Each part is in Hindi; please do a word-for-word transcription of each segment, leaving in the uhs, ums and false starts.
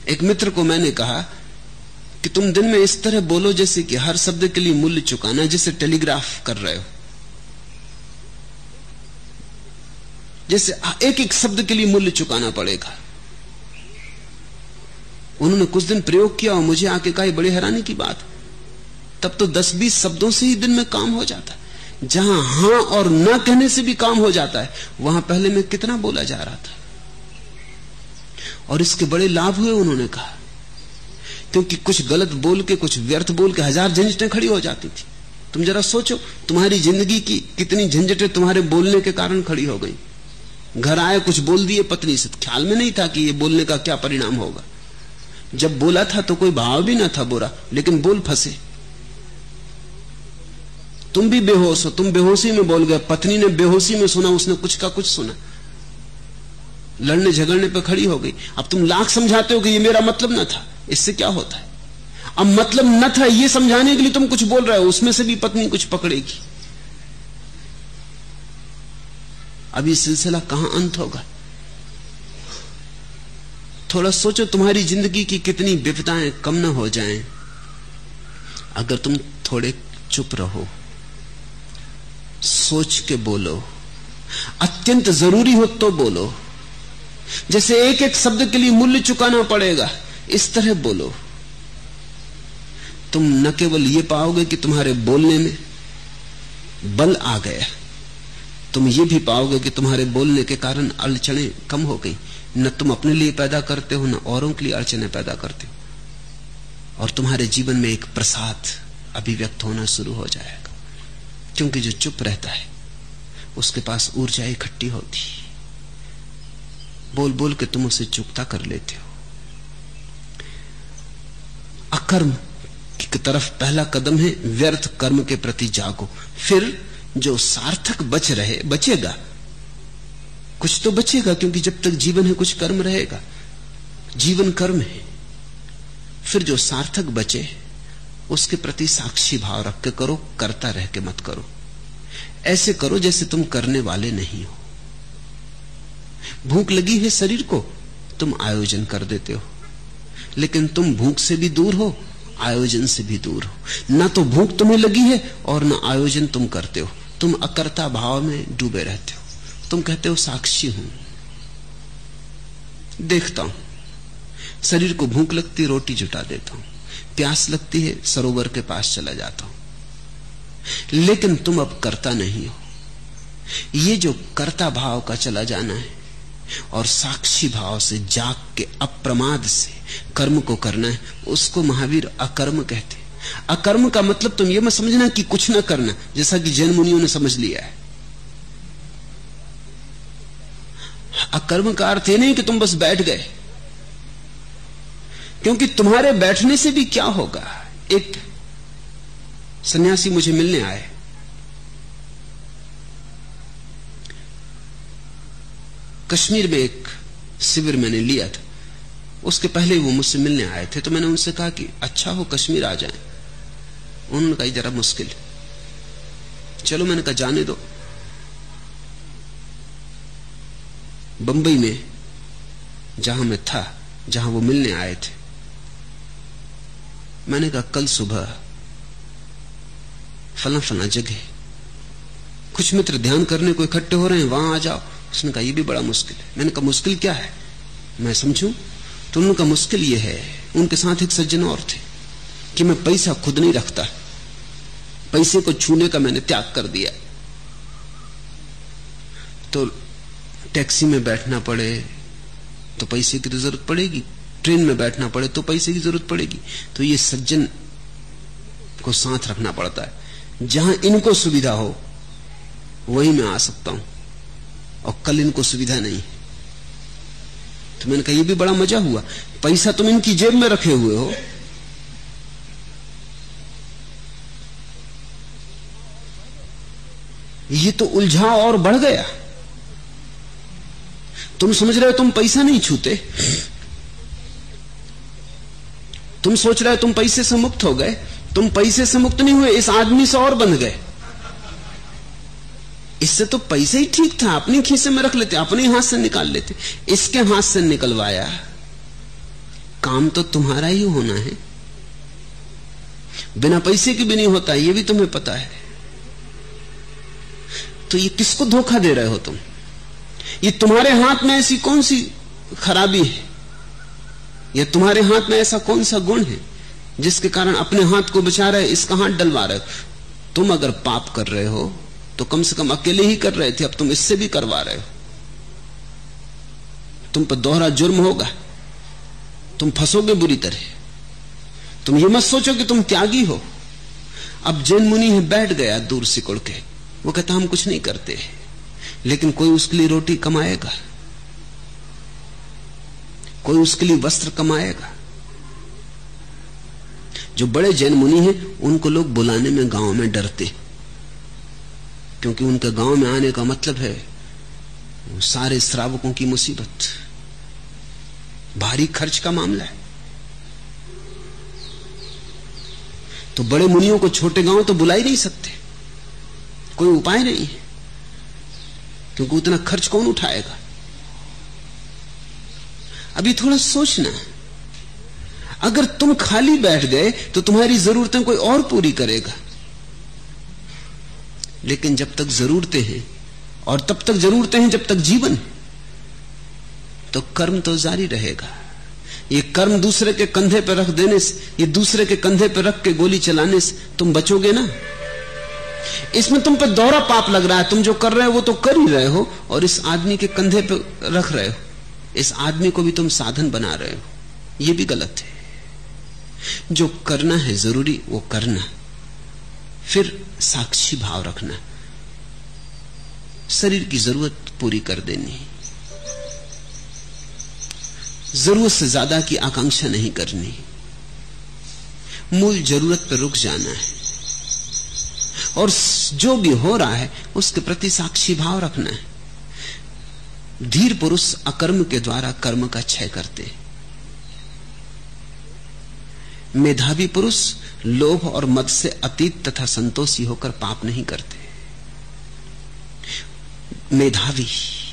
एक मित्र को मैंने कहा कि तुम दिन में इस तरह बोलो जैसे कि हर शब्द के लिए मूल्य चुकाना, जैसे टेलीग्राफ कर रहे हो, जैसे एक एक शब्द के लिए मूल्य चुकाना पड़ेगा। उन्होंने कुछ दिन प्रयोग किया और मुझे आके कहा, बड़ी हैरानी की बात, तब तो दस बीस शब्दों से ही दिन में काम हो जाता है। जहां हां और ना कहने से भी काम हो जाता है, वहां पहले मैं कितना बोला जा रहा था। और इसके बड़े लाभ हुए, उन्होंने कहा, क्योंकि कुछ गलत बोल के, कुछ व्यर्थ बोल के हजार झंझटें खड़ी हो जाती थी। तुम जरा सोचो, तुम्हारी जिंदगी की कितनी झंझटें तुम्हारे बोलने के कारण खड़ी हो गई। घर आए कुछ बोल दिए पत्नी से, ख्याल में नहीं था कि ये बोलने का क्या परिणाम होगा। जब बोला था तो कोई भाव भी ना था बुरा, लेकिन बोल फंसे। तुम भी बेहोश हो, तुम बेहोशी में बोल गए, पत्नी ने बेहोशी में सुना, उसने कुछ का कुछ सुना, लड़ने झगड़ने पे खड़ी हो गई। अब तुम लाख समझाते हो कि ये मेरा मतलब न था, इससे क्या होता है? अब मतलब न था ये समझाने के लिए तुम कुछ बोल रहे हो, उसमें से भी पत्नी कुछ पकड़ेगी। अब ये सिलसिला कहां अंत होगा? थोड़ा सोचो, तुम्हारी जिंदगी की कितनी विपदाएं कम न हो जाएं अगर तुम थोड़े चुप रहो, सोच के बोलो, अत्यंत जरूरी हो तो बोलो, जैसे एक एक शब्द के लिए मूल्य चुकाना पड़ेगा, इस तरह बोलो। तुम न केवल ये पाओगे कि तुम्हारे बोलने में बल आ गया, तुम ये भी पाओगे कि तुम्हारे बोलने के कारण अड़चनें कम हो गई। न तुम अपने लिए पैदा करते हो, न औरों के लिए अड़चनें पैदा करते हो, और तुम्हारे जीवन में एक प्रसाद अभिव्यक्त होना शुरू हो जाएगा। क्योंकि जो चुप रहता है उसके पास ऊर्जा इकट्ठी होती, बोल बोल के तुम उसे चुकता कर लेते हो। अकर्म की तरफ पहला कदम है, व्यर्थ कर्म के प्रति जागो। फिर जो सार्थक बच रहे, बचेगा, कुछ तो बचेगा, क्योंकि जब तक जीवन है कुछ कर्म रहेगा, जीवन कर्म है। फिर जो सार्थक बचे उसके प्रति साक्षी भाव रख के करो, करता रह के मत करो। ऐसे करो जैसे तुम करने वाले नहीं हो। भूख लगी है शरीर को, तुम आयोजन कर देते हो, लेकिन तुम भूख से भी दूर हो, आयोजन से भी दूर हो। ना तो भूख तुम्हें लगी है और ना आयोजन तुम करते हो, तुम अकर्ता भाव में डूबे रहते हो। तुम कहते हो साक्षी हूं, देखता हूं, शरीर को भूख लगती, रोटी जुटा देता हूं, प्यास लगती है, सरोवर के पास चला जाता हूं, लेकिन तुम अब करता नहीं हो। ये जो कर्ता भाव का चला जाना है और साक्षी भाव से जाग के अप्रमाद से कर्म को करना है, उसको महावीर अकर्म कहते। अकर्म का मतलब तुम ये मत समझना कि कुछ ना करना, जैसा कि जैन मुनियों ने समझ लिया है। अकर्म का अर्थ ये नहीं कि तुम बस बैठ गए, क्योंकि तुम्हारे बैठने से भी क्या होगा। एक सन्यासी मुझे मिलने आए, कश्मीर में एक शिविर मैंने लिया था, उसके पहले वो मुझसे मिलने आए थे। तो मैंने उनसे कहा कि अच्छा हो कश्मीर आ जाएं। उन्होंने कहा जरा मुश्किल है। चलो, मैंने कहा जाने दो। बंबई में जहां मैं था, जहां वो मिलने आए थे, मैंने कहा कल सुबह फला फला जगह कुछ मित्र ध्यान करने को इकट्ठे हो रहे हैं, वहां आ जाओ। उसने कहा ये भी बड़ा मुश्किल है। मैंने कहा मुश्किल क्या है, मैं समझूं? तो उन्होंने कहा मुश्किल ये है, उनके साथ एक सज्जन और थे, कि मैं पैसा खुद नहीं रखता, पैसे को छूने का मैंने त्याग कर दिया। तो टैक्सी में बैठना पड़े तो पैसे की तो जरूरत पड़ेगी, ट्रेन में बैठना पड़े तो पैसे की जरूरत पड़ेगी। तो ये सज्जन को साथ रखना पड़ता है, जहां इनको सुविधा हो वहीं मैं आ सकता हूं, और कल इनको सुविधा नहीं। तो मैंने कहा ये भी बड़ा मजा हुआ, पैसा तुम इनकी जेब में रखे हुए हो, ये तो उलझाव और बढ़ गया। तुम समझ रहे हो तुम पैसा नहीं छूते, तुम सोच रहे हो तुम पैसे से मुक्त हो गए, तुम पैसे से मुक्त नहीं हुए, इस आदमी से और बंध गए। इससे तो पैसे ही ठीक था, अपने खीसे में रख लेते, अपने हाथ से निकाल लेते, इसके हाथ से निकलवाया, काम तो तुम्हारा ही होना है, बिना पैसे के भी नहीं होता, ये भी तुम्हें पता है। तो ये किसको धोखा दे रहे हो तुम? ये तुम्हारे हाथ में ऐसी कौन सी खराबी है, या तुम्हारे हाथ में ऐसा कौन सा गुण है जिसके कारण अपने हाथ को बचा रहे, इसका हाथ डलवा रहे हो? तुम अगर पाप कर रहे हो तो कम से कम अकेले ही कर रहे थे, अब तुम इससे भी करवा रहे हो। तुम पर दोहरा जुर्म होगा, तुम फंसोगे बुरी तरह। तुम ये मत सोचो कि तुम त्यागी हो। अब जैन मुनि है, बैठ गया दूर सिकुड़ के, वो कहता हम कुछ नहीं करते, लेकिन कोई उसके लिए रोटी कमाएगा, कोई उसके लिए वस्त्र कमाएगा। जो बड़े जैन मुनि हैं उनको लोग बुलाने में गांव में डरते, क्योंकि उनके गांव में आने का मतलब है सारे श्रावकों की मुसीबत, भारी खर्च का मामला है। तो बड़े मुनियों को छोटे गांव तो बुला ही नहीं सकते, कोई उपाय नहीं है, क्योंकि उतना खर्च कौन उठाएगा। अभी थोड़ा सोचना, अगर तुम खाली बैठ गए तो तुम्हारी जरूरतें कोई और पूरी करेगा, लेकिन जब तक जरूरतें हैं, और तब तक जरूरतें हैं जब तक जीवन, तो कर्म तो जारी रहेगा। ये कर्म दूसरे के कंधे पर रख देने से, ये दूसरे के कंधे पर रख के गोली चलाने से तुम बचोगे ना। इसमें तुम पे दोहरा पाप लग रहा है, तुम जो कर रहे हो वो तो कर ही रहे हो, और इस आदमी के कंधे पर रख रहे हो, इस आदमी को भी तुम साधन बना रहे हो, ये भी गलत है। जो करना है जरूरी वो करना, फिर साक्षी भाव रखना, शरीर की जरूरत पूरी कर देनी, जरूरत से ज्यादा की आकांक्षा नहीं करनी, मूल जरूरत पर रुक जाना है, और जो भी हो रहा है उसके प्रति साक्षी भाव रखना है। धीर पुरुष अकर्म के द्वारा कर्म का क्षय करते हैं। मेधावी पुरुष लोभ और मद से अतीत तथा संतोषी होकर पाप नहीं करते। मेधावी,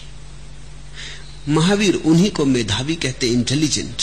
महावीर उन्हीं को मेधावी कहते, इंटेलिजेंट,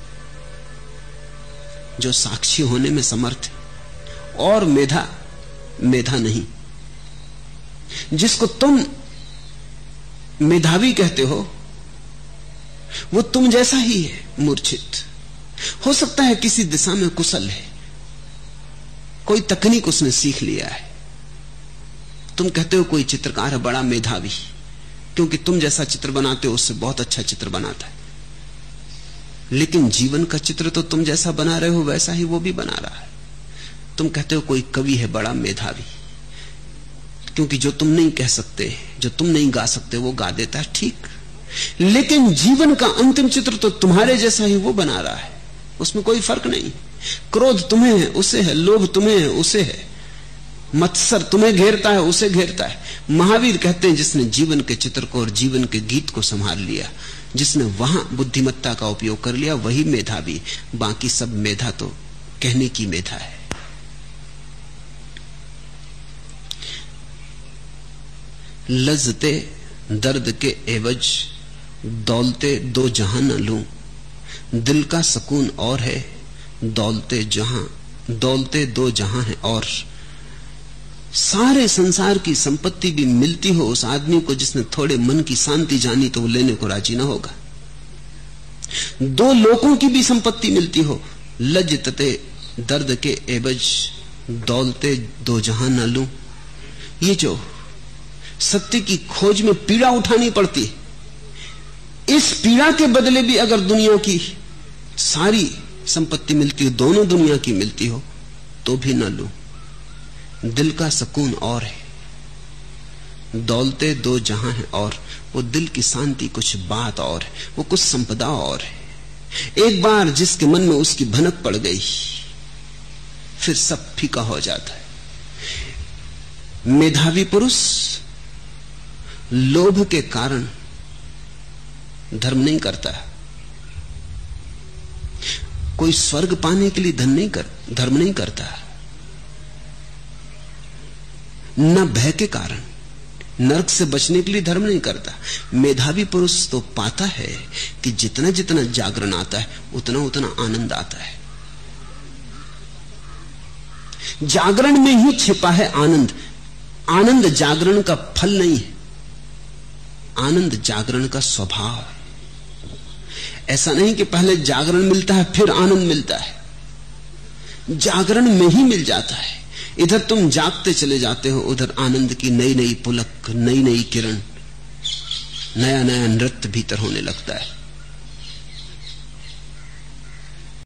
जो साक्षी होने में समर्थ है। और मेधा मेधा नहीं। जिसको तुम मेधावी कहते हो वो तुम जैसा ही है, मूर्छित। हो सकता है किसी दिशा में कुशल है, कोई तकनीक उसने सीख लिया है। तुम कहते हो कोई चित्रकार है बड़ा मेधावी, क्योंकि तुम जैसा चित्र बनाते हो उससे बहुत अच्छा चित्र बनाता है, लेकिन जीवन का चित्र तो तुम जैसा बना रहे हो वैसा ही वो भी बना रहा है। तुम कहते हो कोई कवि है बड़ा मेधावी, क्योंकि जो तुम नहीं कह सकते, जो तुम नहीं गा सकते, वो गा देता है, ठीक, लेकिन जीवन का अंतिम चित्र तो तुम्हारे जैसा ही वो बना रहा है, उसमें कोई फर्क नहीं। क्रोध तुम्हें है उसे है, लोभ तुम्हें है उसे है, मत्सर तुम्हें घेरता है उसे घेरता है। महावीर कहते हैं जिसने जीवन के चित्र को और जीवन के गीत को संभाल लिया, जिसने वहां बुद्धिमत्ता का उपयोग कर लिया, वही मेधावी। बाकी सब मेधा तो कहने की मेधा है। लज्जते दर्द के एवज दौलते दो जहां न लूं, दिल का सुकून और है दौलते जहां दौलते दो जहां है। और सारे संसार की संपत्ति भी मिलती हो उस आदमी को जिसने थोड़े मन की शांति जानी, तो वो लेने को राजी ना होगा। दो लोगों की भी संपत्ति मिलती हो, लज्जते दर्द के एवज दौलते दो जहां न लूं। ये जो सत्य की खोज में पीड़ा उठानी पड़ती है, इस पीड़ा के बदले भी अगर दुनिया की सारी संपत्ति मिलती हो, दोनों दुनिया की मिलती हो, तो भी न लूं। दिल का सुकून और है दौलते दो जहां है, और वो दिल की शांति कुछ बात और है, वो कुछ संपदा और है। एक बार जिसके मन में उसकी भनक पड़ गई, फिर सब फीका हो जाता है। मेधावी पुरुष लोभ के कारण धर्म नहीं करता, कोई स्वर्ग पाने के लिए धन नहीं कर धर्म नहीं करता, न भय के कारण, नरक से बचने के लिए धर्म नहीं करता। मेधावी पुरुष तो पाता है कि जितना जितना जागरण आता है उतना उतना आनंद आता है। जागरण में ही छिपा है आनंद। आनंद जागरण का फल नहीं है, आनंद जागरण का स्वभाव है। ऐसा नहीं कि पहले जागरण मिलता है फिर आनंद मिलता है, जागरण में ही मिल जाता है। इधर तुम जागते चले जाते हो, उधर आनंद की नई नई पुलक, नई नई किरण, नया नया नृत्य भीतर होने लगता है।